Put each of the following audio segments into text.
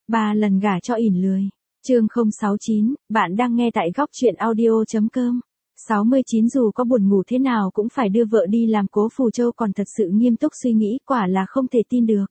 3 lần gả cho ỉn lười. Chương 069, bạn đang nghe tại góc truyện audio.com. 69 dù có buồn ngủ thế nào cũng phải đưa vợ đi làm. Cố Phù Châu còn thật sự nghiêm túc suy nghĩ, quả là không thể tin được.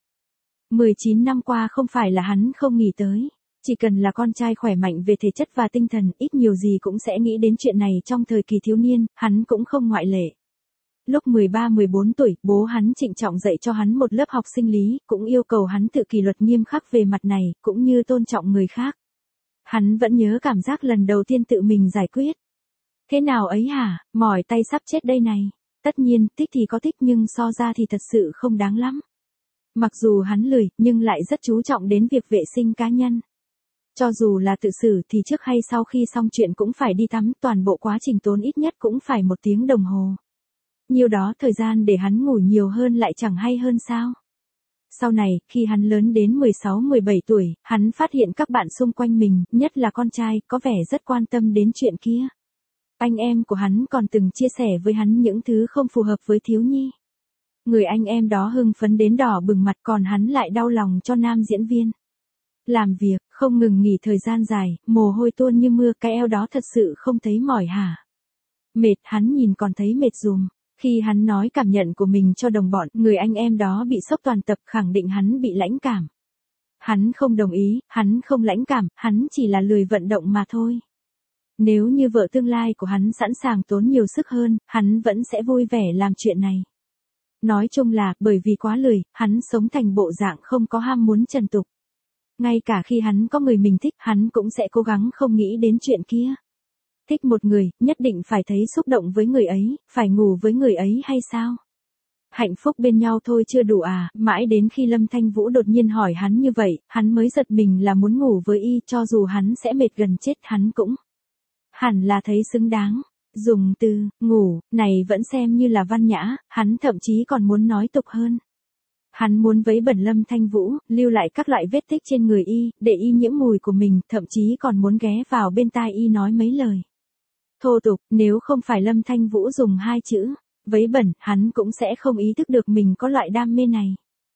19 năm qua không phải là hắn không nghĩ tới. Chỉ cần là con trai khỏe mạnh về thể chất và tinh thần, ít nhiều gì cũng sẽ nghĩ đến chuyện này trong thời kỳ thiếu niên, hắn cũng không ngoại lệ. Lúc 13-14 tuổi, bố hắn trịnh trọng dạy cho hắn một lớp học sinh lý, cũng yêu cầu hắn tự kỷ luật nghiêm khắc về mặt này, cũng như tôn trọng người khác. Hắn vẫn nhớ cảm giác lần đầu tiên tự mình giải quyết. Thế nào ấy hả, mỏi tay sắp chết đây này. Tất nhiên, thích thì có thích nhưng so ra thì thật sự không đáng lắm. Mặc dù hắn lười, nhưng lại rất chú trọng đến việc vệ sinh cá nhân. Cho dù là tự xử thì trước hay sau khi xong chuyện cũng phải đi tắm, toàn bộ quá trình tốn ít nhất cũng phải 1 tiếng đồng hồ. Nhiều đó thời gian để hắn ngủ nhiều hơn lại chẳng hay hơn sao. Sau này, khi hắn lớn đến 16-17 tuổi, hắn phát hiện các bạn xung quanh mình, nhất là con trai, có vẻ rất quan tâm đến chuyện kia. Anh em của hắn còn từng chia sẻ với hắn những thứ không phù hợp với thiếu nhi. Người anh em đó hưng phấn đến đỏ bừng mặt, còn hắn lại đau lòng cho nam diễn viên. Làm việc, không ngừng nghỉ thời gian dài, mồ hôi tuôn như mưa, cái eo đó thật sự không thấy mỏi hả? Mệt, hắn nhìn còn thấy mệt dùm. Khi hắn nói cảm nhận của mình cho đồng bọn, người anh em đó bị sốc toàn tập, khẳng định hắn bị lãnh cảm. Hắn không đồng ý, hắn không lãnh cảm, hắn chỉ là lười vận động mà thôi. Nếu như vợ tương lai của hắn sẵn sàng tốn nhiều sức hơn, hắn vẫn sẽ vui vẻ làm chuyện này. Nói chung là, bởi vì quá lười, hắn sống thành bộ dạng không có ham muốn trần tục. Ngay cả khi hắn có người mình thích, hắn cũng sẽ cố gắng không nghĩ đến chuyện kia. Thích một người, nhất định phải thấy xúc động với người ấy, phải ngủ với người ấy hay sao? Hạnh phúc bên nhau thôi chưa đủ à? Mãi đến khi Lâm Thanh Vũ đột nhiên hỏi hắn như vậy, hắn mới giật mình là muốn ngủ với y, cho dù hắn sẽ mệt gần chết hắn cũng hẳn là thấy xứng đáng. Dùng từ ngủ này vẫn xem như là văn nhã, hắn thậm chí còn muốn nói tục hơn. Hắn muốn vấy bẩn Lâm Thanh Vũ, lưu lại các loại vết tích trên người y, để y nhiễm mùi của mình, thậm chí còn muốn ghé vào bên tai y nói mấy lời thô tục. Nếu không phải Lâm Thanh Vũ dùng 2 chữ vấy bẩn, hắn cũng sẽ không ý thức được mình có loại đam mê này.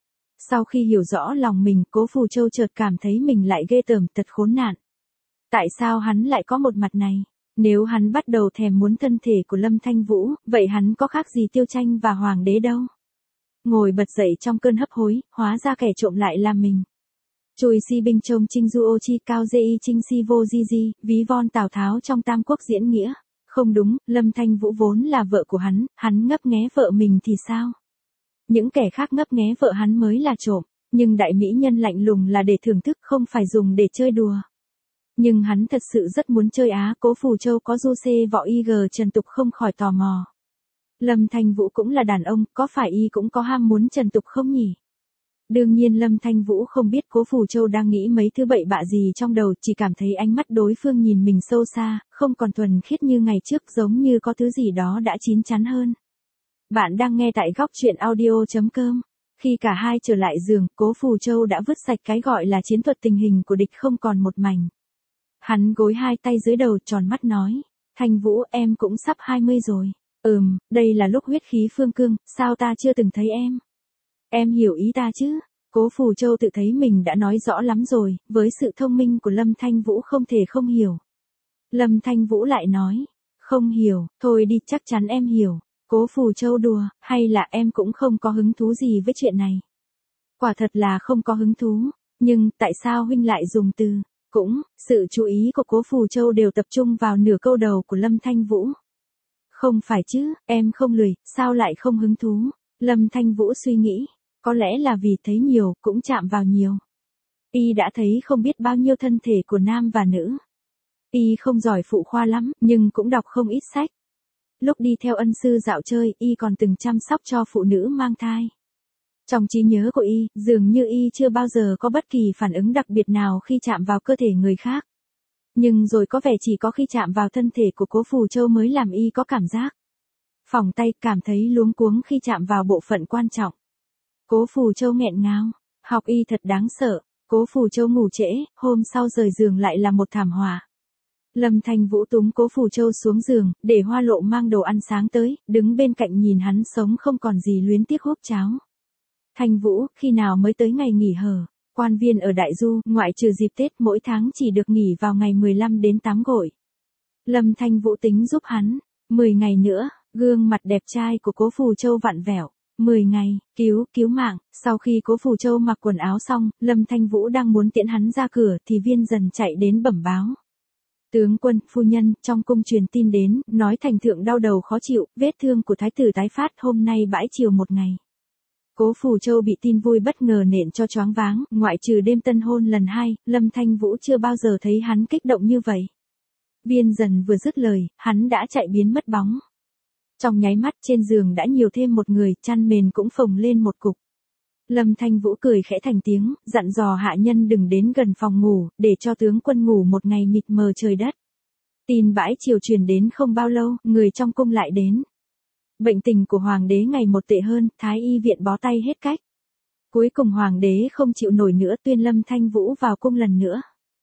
Sau khi hiểu rõ lòng mình, Cố Phù Châu chợt cảm thấy mình lại ghê tởm, thật khốn nạn. Tại sao hắn lại có một mặt này? Nếu hắn bắt đầu thèm muốn thân thể của Lâm Thanh Vũ, vậy hắn có khác gì Tiêu Tranh và Hoàng đế đâu. Ngồi bật dậy trong cơn hấp hối, hóa ra kẻ trộm lại là mình. Chùi si binh trông trinh du ô chi cao dê y trinh si vô di di, ví von Tào Tháo trong Tam Quốc diễn nghĩa. Không đúng, Lâm Thanh Vũ vốn là vợ của hắn ngấp nghé vợ mình thì sao? Những kẻ khác ngấp nghé vợ hắn mới là trộm, nhưng đại mỹ nhân lạnh lùng là để thưởng thức, không phải dùng để chơi đùa. Nhưng hắn thật sự rất muốn chơi á. Cố Phù Châu có du xê võ y gờ trần tục không khỏi tò mò. Lâm Thanh Vũ cũng là đàn ông, có phải y cũng có ham muốn trần tục không nhỉ? Đương nhiên Lâm Thanh Vũ không biết Cố Phù Châu đang nghĩ mấy thứ bậy bạ gì trong đầu, chỉ cảm thấy ánh mắt đối phương nhìn mình sâu xa, không còn thuần khiết như ngày trước, giống như có thứ gì đó đã chín chắn hơn. Bạn đang nghe tại góc truyện audio.com. Khi cả hai trở lại giường, Cố Phù Châu đã vứt sạch cái gọi là chiến thuật tình hình của địch không còn một mảnh. Hắn gối 2 tay dưới đầu, tròn mắt nói, Thanh Vũ, em cũng sắp 20 rồi. Đây là lúc huyết khí phương cương, sao ta chưa từng thấy em? Em hiểu ý ta chứ? Cố Phù Châu tự thấy mình đã nói rõ lắm rồi, với sự thông minh của Lâm Thanh Vũ không thể không hiểu. Lâm Thanh Vũ lại nói, không hiểu, thôi đi, chắc chắn em hiểu. Cố Phù Châu đùa, hay là em cũng không có hứng thú gì với chuyện này? Quả thật là không có hứng thú, nhưng tại sao huynh lại dùng từ cũng? Sự chú ý của Cố Phù Châu đều tập trung vào nửa câu đầu của Lâm Thanh Vũ. Không phải chứ, em không lười, sao lại không hứng thú? Lâm Thanh Vũ suy nghĩ, có lẽ là vì thấy nhiều, cũng chạm vào nhiều. Y đã thấy không biết bao nhiêu thân thể của nam và nữ. Y không giỏi phụ khoa lắm, nhưng cũng đọc không ít sách. Lúc đi theo ân sư dạo chơi, Y còn từng chăm sóc cho phụ nữ mang thai. Trong trí nhớ của Y, dường như Y chưa bao giờ có bất kỳ phản ứng đặc biệt nào khi chạm vào cơ thể người khác. Nhưng rồi có vẻ chỉ có khi chạm vào thân thể của Cố Phù Châu mới làm Y có cảm giác phỏng tay, cảm thấy luống cuống khi chạm vào bộ phận quan trọng. Cố Phù Châu nghẹn ngào, học Y thật đáng sợ. Cố Phù Châu ngủ trễ, hôm sau rời giường lại là một thảm họa. Lâm Thanh Vũ túm Cố Phù Châu xuống giường, để Hoa Lộ mang đồ ăn sáng tới, đứng bên cạnh nhìn hắn sống không còn gì luyến tiếc húp cháo. Thanh Vũ, khi nào mới tới ngày nghỉ hờ? Quan viên ở Đại Du, ngoại trừ dịp Tết mỗi tháng chỉ được nghỉ vào ngày 15 đến 8 gội. Lâm Thanh Vũ tính giúp hắn, 10 ngày nữa, gương mặt đẹp trai của Cố Phù Châu vặn vẹo. 10 ngày, cứu mạng. Sau khi Cố Phù Châu mặc quần áo xong, Lâm Thanh Vũ đang muốn tiễn hắn ra cửa thì Viên Dần chạy đến bẩm báo. Tướng quân, phu nhân, trong cung truyền tin đến, nói thành thượng đau đầu khó chịu, vết thương của thái tử tái phát, hôm nay bãi chiều một ngày. Cố Phù Châu bị tin vui bất ngờ nện cho choáng váng, ngoại trừ đêm tân hôn lần 2, Lâm Thanh Vũ chưa bao giờ thấy hắn kích động như vậy. Viên Dần vừa dứt lời, hắn đã chạy biến mất bóng. Trong nháy mắt trên giường đã nhiều thêm một người, chăn mền cũng phồng lên một cục. Lâm Thanh Vũ cười khẽ thành tiếng, dặn dò hạ nhân đừng đến gần phòng ngủ, để cho tướng quân ngủ một ngày mịt mờ trời đất. Tin bãi chiều truyền đến không bao lâu, người trong cung lại đến. Bệnh tình của hoàng đế ngày một tệ hơn, thái y viện bó tay hết cách. Cuối cùng hoàng đế không chịu nổi nữa, tuyên Lâm Thanh Vũ vào cung lần nữa.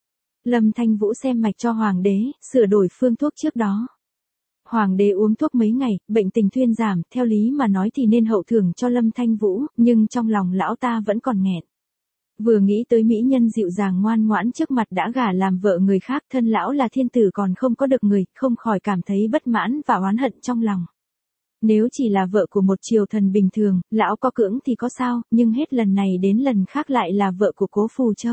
Lâm Thanh Vũ xem mạch cho hoàng đế, sửa đổi phương thuốc trước đó. Hoàng đế uống thuốc mấy ngày, bệnh tình thuyên giảm, theo lý mà nói thì nên hậu thưởng cho Lâm Thanh Vũ, nhưng trong lòng lão ta vẫn còn nghẹn. Vừa nghĩ tới mỹ nhân dịu dàng ngoan ngoãn trước mặt đã gả làm vợ người khác, thân lão là thiên tử còn không có được người, không khỏi cảm thấy bất mãn và oán hận trong lòng. Nếu chỉ là vợ của một triều thần bình thường, lão có cưỡng thì có sao, nhưng hết lần này đến lần khác lại là vợ của Cố Phù Châu.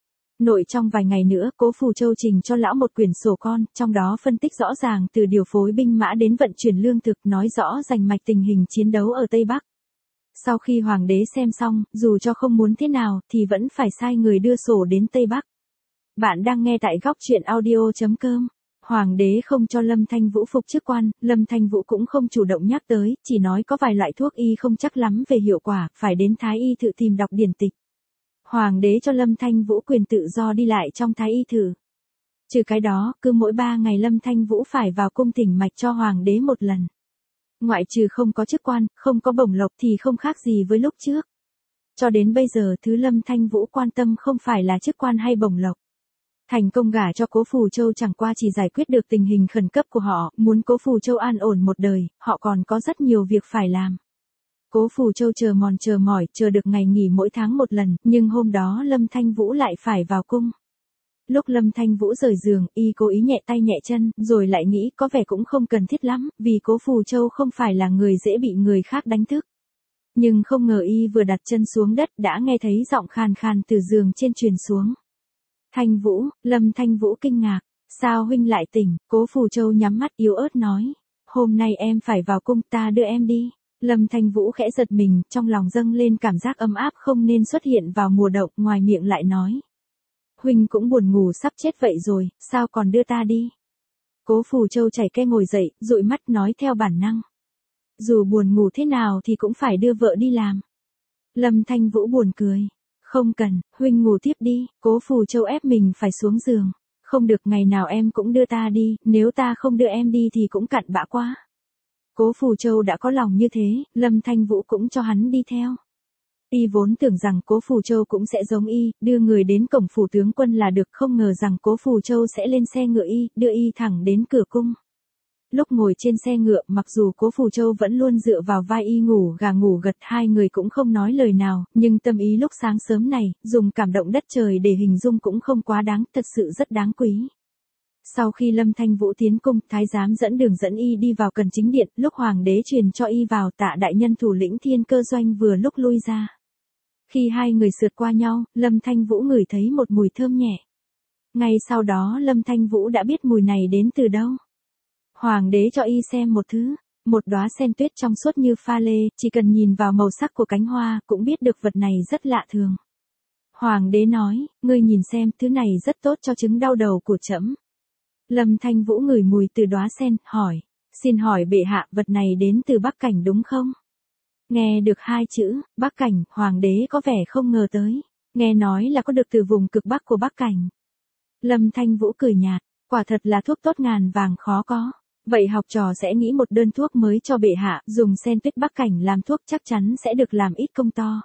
Nội trong vài ngày nữa, Cố Phù Châu trình cho lão một quyển sổ con, trong đó phân tích rõ ràng từ điều phối binh mã đến vận chuyển lương thực, nói rõ rành mạch tình hình chiến đấu ở Tây Bắc. Sau khi hoàng đế xem xong, dù cho không muốn thế nào, thì vẫn phải sai người đưa sổ đến Tây Bắc. Bạn đang nghe tại góc truyện audio.com. Hoàng đế không cho Lâm Thanh Vũ phục chức quan, Lâm Thanh Vũ cũng không chủ động nhắc tới, chỉ nói có vài loại thuốc y không chắc lắm về hiệu quả, phải đến thái y thự tìm đọc điển tịch. Hoàng đế cho Lâm Thanh Vũ quyền tự do đi lại trong thái y thử. Trừ cái đó, cứ mỗi 3 ngày Lâm Thanh Vũ phải vào cung thỉnh mạch cho hoàng đế một lần. Ngoại trừ không có chức quan, không có bổng lộc thì không khác gì với lúc trước. Cho đến bây giờ thứ Lâm Thanh Vũ quan tâm không phải là chức quan hay bổng lộc. Thành công gả cho Cố Phù Châu chẳng qua chỉ giải quyết được tình hình khẩn cấp của họ, muốn Cố Phù Châu an ổn một đời, họ còn có rất nhiều việc phải làm. Cố Phù Châu chờ mỏi, chờ được ngày nghỉ mỗi tháng một lần, nhưng hôm đó Lâm Thanh Vũ lại phải vào cung. Lúc Lâm Thanh Vũ rời giường, y cố ý nhẹ tay nhẹ chân, rồi lại nghĩ có vẻ cũng không cần thiết lắm, vì Cố Phù Châu không phải là người dễ bị người khác đánh thức. Nhưng không ngờ y vừa đặt chân xuống đất đã nghe thấy giọng khàn khàn từ giường trên truyền xuống. Thanh Vũ, Lâm Thanh Vũ kinh ngạc, sao huynh lại tỉnh? Cố Phù Châu nhắm mắt yếu ớt nói, hôm nay em phải vào cung, ta đưa em đi. Lâm Thanh Vũ khẽ giật mình, trong lòng dâng lên cảm giác ấm áp không nên xuất hiện vào mùa đông, ngoài miệng lại nói. Huynh cũng buồn ngủ sắp chết vậy rồi, sao còn đưa ta đi? Cố Phù Châu chảy ke ngồi dậy, dụi mắt nói theo bản năng. Dù buồn ngủ thế nào thì cũng phải đưa vợ đi làm. Lâm Thanh Vũ buồn cười. Không cần, huynh ngủ tiếp đi. Cố Phù Châu ép mình phải xuống giường. Không được, ngày nào em cũng đưa ta đi, nếu ta không đưa em đi thì cũng cặn bã quá. Cố Phù Châu đã có lòng như thế, Lâm Thanh Vũ cũng cho hắn đi theo. Y vốn tưởng rằng Cố Phù Châu cũng sẽ giống y, đưa người đến cổng phủ tướng quân là được, không ngờ rằng Cố Phù Châu sẽ lên xe ngựa y, đưa y thẳng đến cửa cung. Lúc ngồi trên xe ngựa, mặc dù Cố Phù Châu vẫn luôn dựa vào vai y ngủ gà ngủ gật, hai người cũng không nói lời nào, nhưng tâm ý lúc sáng sớm này, dùng cảm động đất trời để hình dung cũng không quá đáng, thật sự rất đáng quý. Sau khi Lâm Thanh Vũ tiến cung, thái giám dẫn đường dẫn y đi vào cần chính điện, lúc hoàng đế truyền cho y vào, Tạ đại nhân thủ lĩnh Thiên Cơ doanh vừa lúc lui ra. Khi hai người sượt qua nhau, Lâm Thanh Vũ ngửi thấy một mùi thơm nhẹ. Ngay sau đó Lâm Thanh Vũ đã biết mùi này đến từ đâu. Hoàng đế cho y xem một thứ, một đóa sen tuyết trong suốt như pha lê, chỉ cần nhìn vào màu sắc của cánh hoa, cũng biết được vật này rất lạ thường. Hoàng đế nói, ngươi nhìn xem, thứ này rất tốt cho chứng đau đầu của trẫm. Lâm Thanh Vũ ngửi mùi từ đóa sen, hỏi, xin hỏi bệ hạ, vật này đến từ Bắc Cảnh đúng không? Nghe được hai chữ, Bắc Cảnh, hoàng đế có vẻ không ngờ tới, nghe nói là có được từ vùng cực Bắc của Bắc Cảnh. Lâm Thanh Vũ cười nhạt, quả thật là thuốc tốt ngàn vàng khó có. Vậy học trò sẽ nghĩ một đơn thuốc mới cho bệ hạ, dùng sen tuyết Bắc Cảnh làm thuốc chắc chắn sẽ được làm ít công to.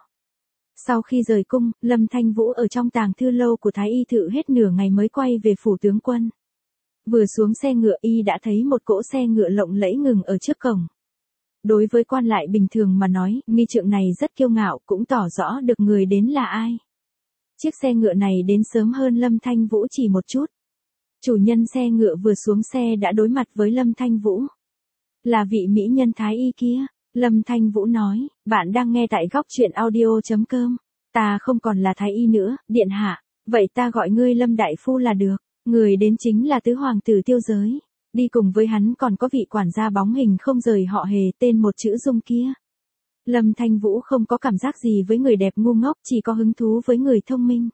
Sau khi rời cung, Lâm Thanh Vũ ở trong tàng thư lâu của Thái Y thự hết nửa ngày mới quay về phủ tướng quân. Vừa xuống xe ngựa y đã thấy một cỗ xe ngựa lộng lẫy ngừng ở trước cổng. Đối với quan lại bình thường mà nói, nghi trượng này rất kiêu ngạo, cũng tỏ rõ được người đến là ai. Chiếc xe ngựa này đến sớm hơn Lâm Thanh Vũ chỉ một chút. Chủ nhân xe ngựa vừa xuống xe đã đối mặt với Lâm Thanh Vũ. Là vị mỹ nhân thái y kia. Lâm Thanh Vũ nói, bạn đang nghe tại góc truyện audio.com. Ta không còn là thái y nữa, điện hạ. Vậy ta gọi ngươi Lâm Đại Phu là được. Người đến chính là tứ hoàng tử Tiêu Giới. Đi cùng với hắn còn có vị quản gia bóng hình không rời họ Hề tên một chữ Dung kia. Lâm Thanh Vũ không có cảm giác gì với người đẹp ngu ngốc, chỉ có hứng thú với người thông minh.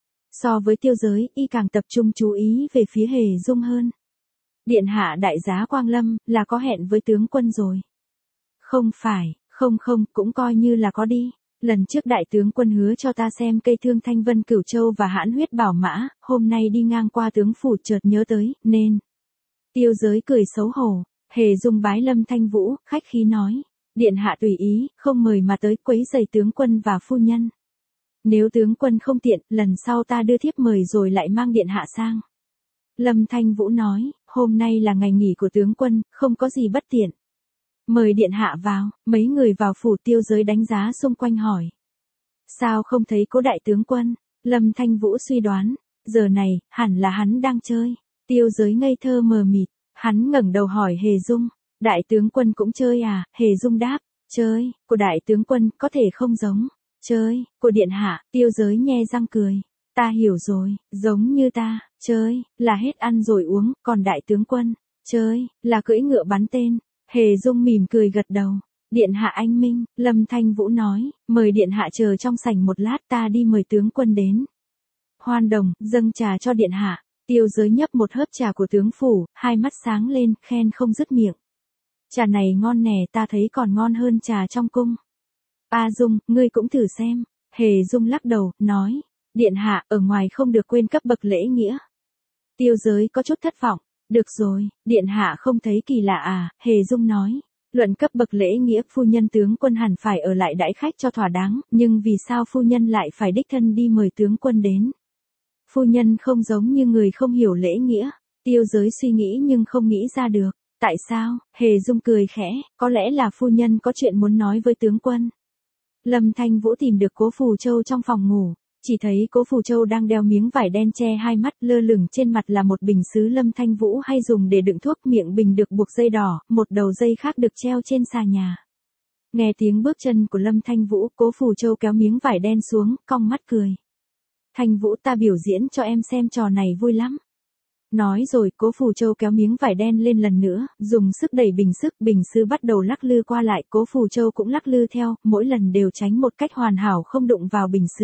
So với Tiêu Giới, y càng tập trung chú ý về phía Hề Dung hơn. Điện hạ đại giá Quang Lâm, là có hẹn với tướng quân rồi. Không phải, không, cũng coi như là có đi. Lần trước đại tướng quân hứa cho ta xem cây thương Thanh Vân Cửu Châu và hãn huyết bảo mã, hôm nay đi ngang qua tướng phủ chợt nhớ tới, nên. Tiêu Giới cười xấu hổ, Hề Dung bái Lâm Thanh Vũ, khách khí nói. Điện hạ tùy ý, không mời mà tới quấy rầy tướng quân và phu nhân. Nếu tướng quân không tiện, lần sau ta đưa thiếp mời rồi lại mang điện hạ sang. Lâm Thanh Vũ nói, hôm nay là ngày nghỉ của tướng quân, không có gì bất tiện. Mời điện hạ vào, mấy người vào phủ. Tiêu Giới đánh giá xung quanh hỏi. Sao không thấy Cố đại tướng quân? Lâm Thanh Vũ suy đoán, giờ này, hẳn là hắn đang chơi. Tiêu Giới ngây thơ mờ mịt, hắn ngẩng đầu hỏi Hề Dung. Đại tướng quân cũng chơi à? Hề Dung đáp, chơi, của đại tướng quân có thể không giống. Chơi, của điện hạ. Tiêu Giới nhe răng cười. Ta hiểu rồi, giống như ta, chơi, là hết ăn rồi uống, còn đại tướng quân, chơi, là cưỡi ngựa bắn tên. Hề Dung mỉm cười gật đầu. Điện hạ anh minh, Lâm Thanh Vũ nói, mời điện hạ chờ trong sảnh một lát, ta đi mời tướng quân đến. Hoan Đồng, dâng trà cho điện hạ. Tiêu Giới nhấp một hớp trà của tướng phủ, hai mắt sáng lên, khen không dứt miệng. Trà này ngon nè, ta thấy còn ngon hơn trà trong cung. A Dung, ngươi cũng thử xem. Hề Dung lắc đầu, nói, điện hạ, ở ngoài không được quên cấp bậc lễ nghĩa. Tiêu Giới có chút thất vọng. Được rồi, điện hạ không thấy kỳ lạ à? Hề Dung nói, luận cấp bậc lễ nghĩa, phu nhân tướng quân hẳn phải ở lại đãi khách cho thỏa đáng, nhưng vì sao phu nhân lại phải đích thân đi mời tướng quân đến? Phu nhân không giống như người không hiểu lễ nghĩa. Tiêu Giới suy nghĩ nhưng không nghĩ ra được. Tại sao? Hề Dung cười khẽ, có lẽ là phu nhân có chuyện muốn nói với tướng quân. Lâm Thanh Vũ tìm được Cố Phù Châu trong phòng ngủ, chỉ thấy Cố Phù Châu đang đeo miếng vải đen che hai mắt, lơ lửng trên mặt là một bình sứ Lâm Thanh Vũ hay dùng để đựng thuốc, miệng bình được buộc dây đỏ, một đầu dây khác được treo trên xà nhà. Nghe tiếng bước chân của Lâm Thanh Vũ, Cố Phù Châu kéo miếng vải đen xuống, cong mắt cười. Thanh Vũ, ta biểu diễn cho em xem, trò này vui lắm. Nói rồi, Cố Phù Châu kéo miếng vải đen lên lần nữa, dùng sức đẩy bình sứ bắt đầu lắc lư qua lại, Cố Phù Châu cũng lắc lư theo, mỗi lần đều tránh một cách hoàn hảo không đụng vào bình sứ.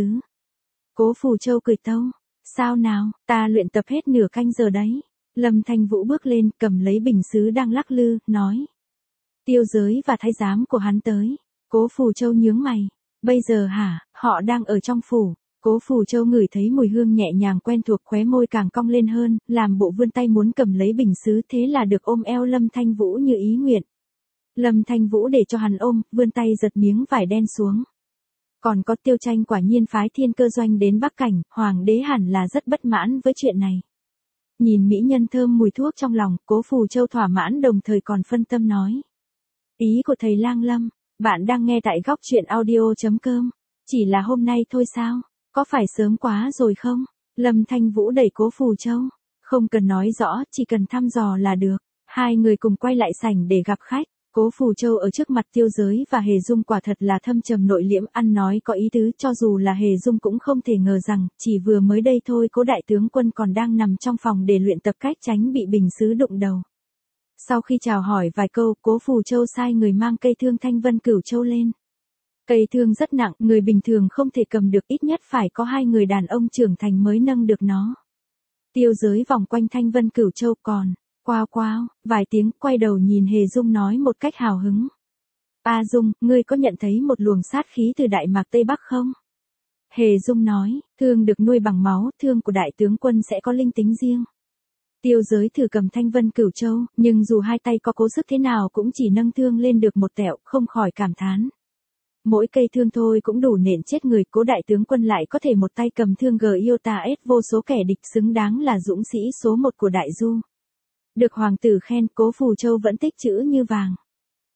Cố Phù Châu cười tâu, sao nào, ta luyện tập hết nửa canh giờ đấy. Lâm Thanh Vũ bước lên, cầm lấy bình sứ đang lắc lư, nói. Tiêu Giới và thái giám của hắn tới. Cố Phù Châu nhướng mày, bây giờ hả, họ đang ở trong phủ. Cố Phù Châu ngửi thấy mùi hương nhẹ nhàng quen thuộc, khóe môi càng cong lên hơn, làm bộ vươn tay muốn cầm lấy bình sứ, thế là được ôm eo Lâm Thanh Vũ như ý nguyện. Lâm Thanh Vũ để cho hắn ôm, vươn tay giật miếng vải đen xuống. Còn có Tiêu Tranh quả nhiên phái thiên cơ doanh đến Bắc Cảnh, hoàng đế hẳn là rất bất mãn với chuyện này. Nhìn mỹ nhân thơm mùi thuốc trong lòng, Cố Phù Châu thỏa mãn đồng thời còn phân tâm nói. Ý của thầy Lang Lâm, bạn đang nghe tại góc truyện audio.com, chỉ là hôm nay thôi sao? Có phải sớm quá rồi không? Lâm Thanh Vũ đẩy Cố Phù Châu. Không cần nói rõ, chỉ cần thăm dò là được. Hai người cùng quay lại sảnh để gặp khách. Cố Phù Châu ở trước mặt Tiêu Giới và Hề Dung quả thật là thâm trầm nội liễm, ăn nói có ý tứ, cho dù là Hề Dung cũng không thể ngờ rằng, chỉ vừa mới đây thôi Cố đại tướng quân còn đang nằm trong phòng để luyện tập cách tránh bị bình sứ đụng đầu. Sau khi chào hỏi vài câu, Cố Phù Châu sai người mang cây thương Thanh Vân Cửu Châu lên. Cây thương rất nặng, người bình thường không thể cầm được, ít nhất phải có hai người đàn ông trưởng thành mới nâng được nó. Tiêu Giới vòng quanh Thanh Vân Cửu Châu còn, quao, vài tiếng, quay đầu nhìn Hề Dung nói một cách hào hứng. A Dung, ngươi có nhận thấy một luồng sát khí từ Đại Mạc Tây Bắc không? Hề Dung nói, thương được nuôi bằng máu, thương của đại tướng quân sẽ có linh tính riêng. Tiêu Giới thử cầm Thanh Vân Cửu Châu, nhưng dù hai tay có cố sức thế nào cũng chỉ nâng thương lên được một tẹo, không khỏi cảm thán. Mỗi cây thương thôi cũng đủ nện chết người, Cố đại tướng quân lại có thể một tay cầm thương GIOTA vô số kẻ địch, xứng đáng là dũng sĩ số một của Đại Du. Được hoàng tử khen, Cố Phù Châu vẫn tích chữ như vàng.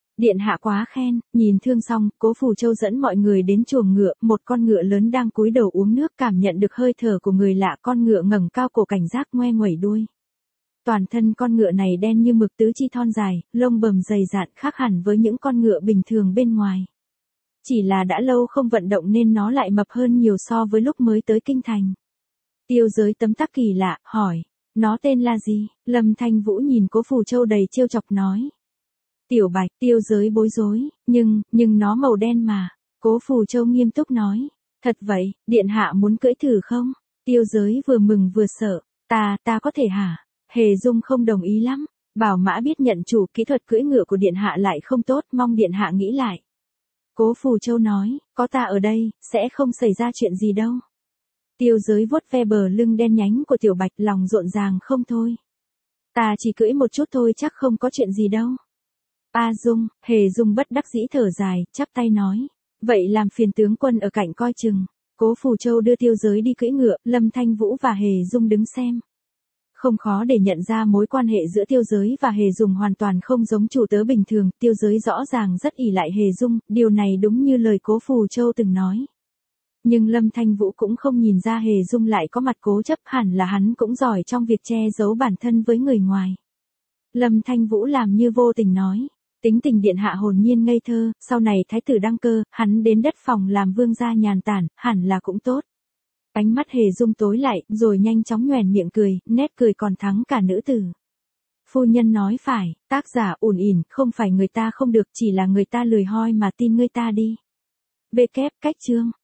Điện hạ quá khen, nhìn thương xong, Cố Phù Châu dẫn mọi người đến chuồng ngựa, một con ngựa lớn đang cúi đầu uống nước, cảm nhận được hơi thở của người lạ, con ngựa ngẩng cao cổ cảnh giác ngoe nguẩy đuôi. Toàn thân con ngựa này đen như mực, tứ chi thon dài, lông bầm dày dạn, khác hẳn với những con ngựa bình thường bên ngoài. Chỉ là đã lâu không vận động nên nó lại mập hơn nhiều so với lúc mới tới kinh thành. Tiêu Giới tấm tắc kỳ lạ, hỏi, nó tên là gì? Lâm Thanh Vũ nhìn Cố Phù Châu đầy trêu chọc nói. Tiểu Bạch. Tiêu Giới bối rối, nhưng nó màu đen mà. Cố Phù Châu nghiêm túc nói, thật vậy, điện hạ muốn cưỡi thử không? Tiêu Giới vừa mừng vừa sợ, ta có thể hả? Hề Dung không đồng ý lắm, bảo mã biết nhận chủ, kỹ thuật cưỡi ngựa của điện hạ lại không tốt, mong điện hạ nghĩ lại. Cố Phù Châu nói, có ta ở đây, sẽ không xảy ra chuyện gì đâu. Tiêu Giới vuốt ve bờ lưng đen nhánh của Tiểu Bạch, lòng rộn ràng không thôi. Ta chỉ cưỡi một chút thôi, chắc không có chuyện gì đâu. A Dung. Hề Dung bất đắc dĩ thở dài, chắp tay nói, vậy làm phiền tướng quân ở cạnh coi chừng. Cố Phù Châu đưa Tiêu Giới đi cưỡi ngựa, Lâm Thanh Vũ và Hề Dung đứng xem. Không khó để nhận ra mối quan hệ giữa Tiêu Giới và Hề Dung hoàn toàn không giống chủ tớ bình thường, Tiêu Giới rõ ràng rất ỷ lại Hề Dung, điều này đúng như lời Cố Phù Châu từng nói. Nhưng Lâm Thanh Vũ cũng không nhìn ra Hề Dung lại có mặt cố chấp, hẳn là hắn cũng giỏi trong việc che giấu bản thân với người ngoài. Lâm Thanh Vũ làm như vô tình nói, tính tình điện hạ hồn nhiên ngây thơ, sau này thái tử đăng cơ, hắn đến đất phòng làm vương gia nhàn tản, hẳn là cũng tốt. Ánh mắt Hề Dung tối lại, rồi nhanh chóng nhoẻn miệng cười, nét cười còn thắng cả nữ tử. Phu nhân nói phải, tác giả ủn ỉn, không phải người ta không được, chỉ là người ta lười hoi mà tin người ta đi. Cách chương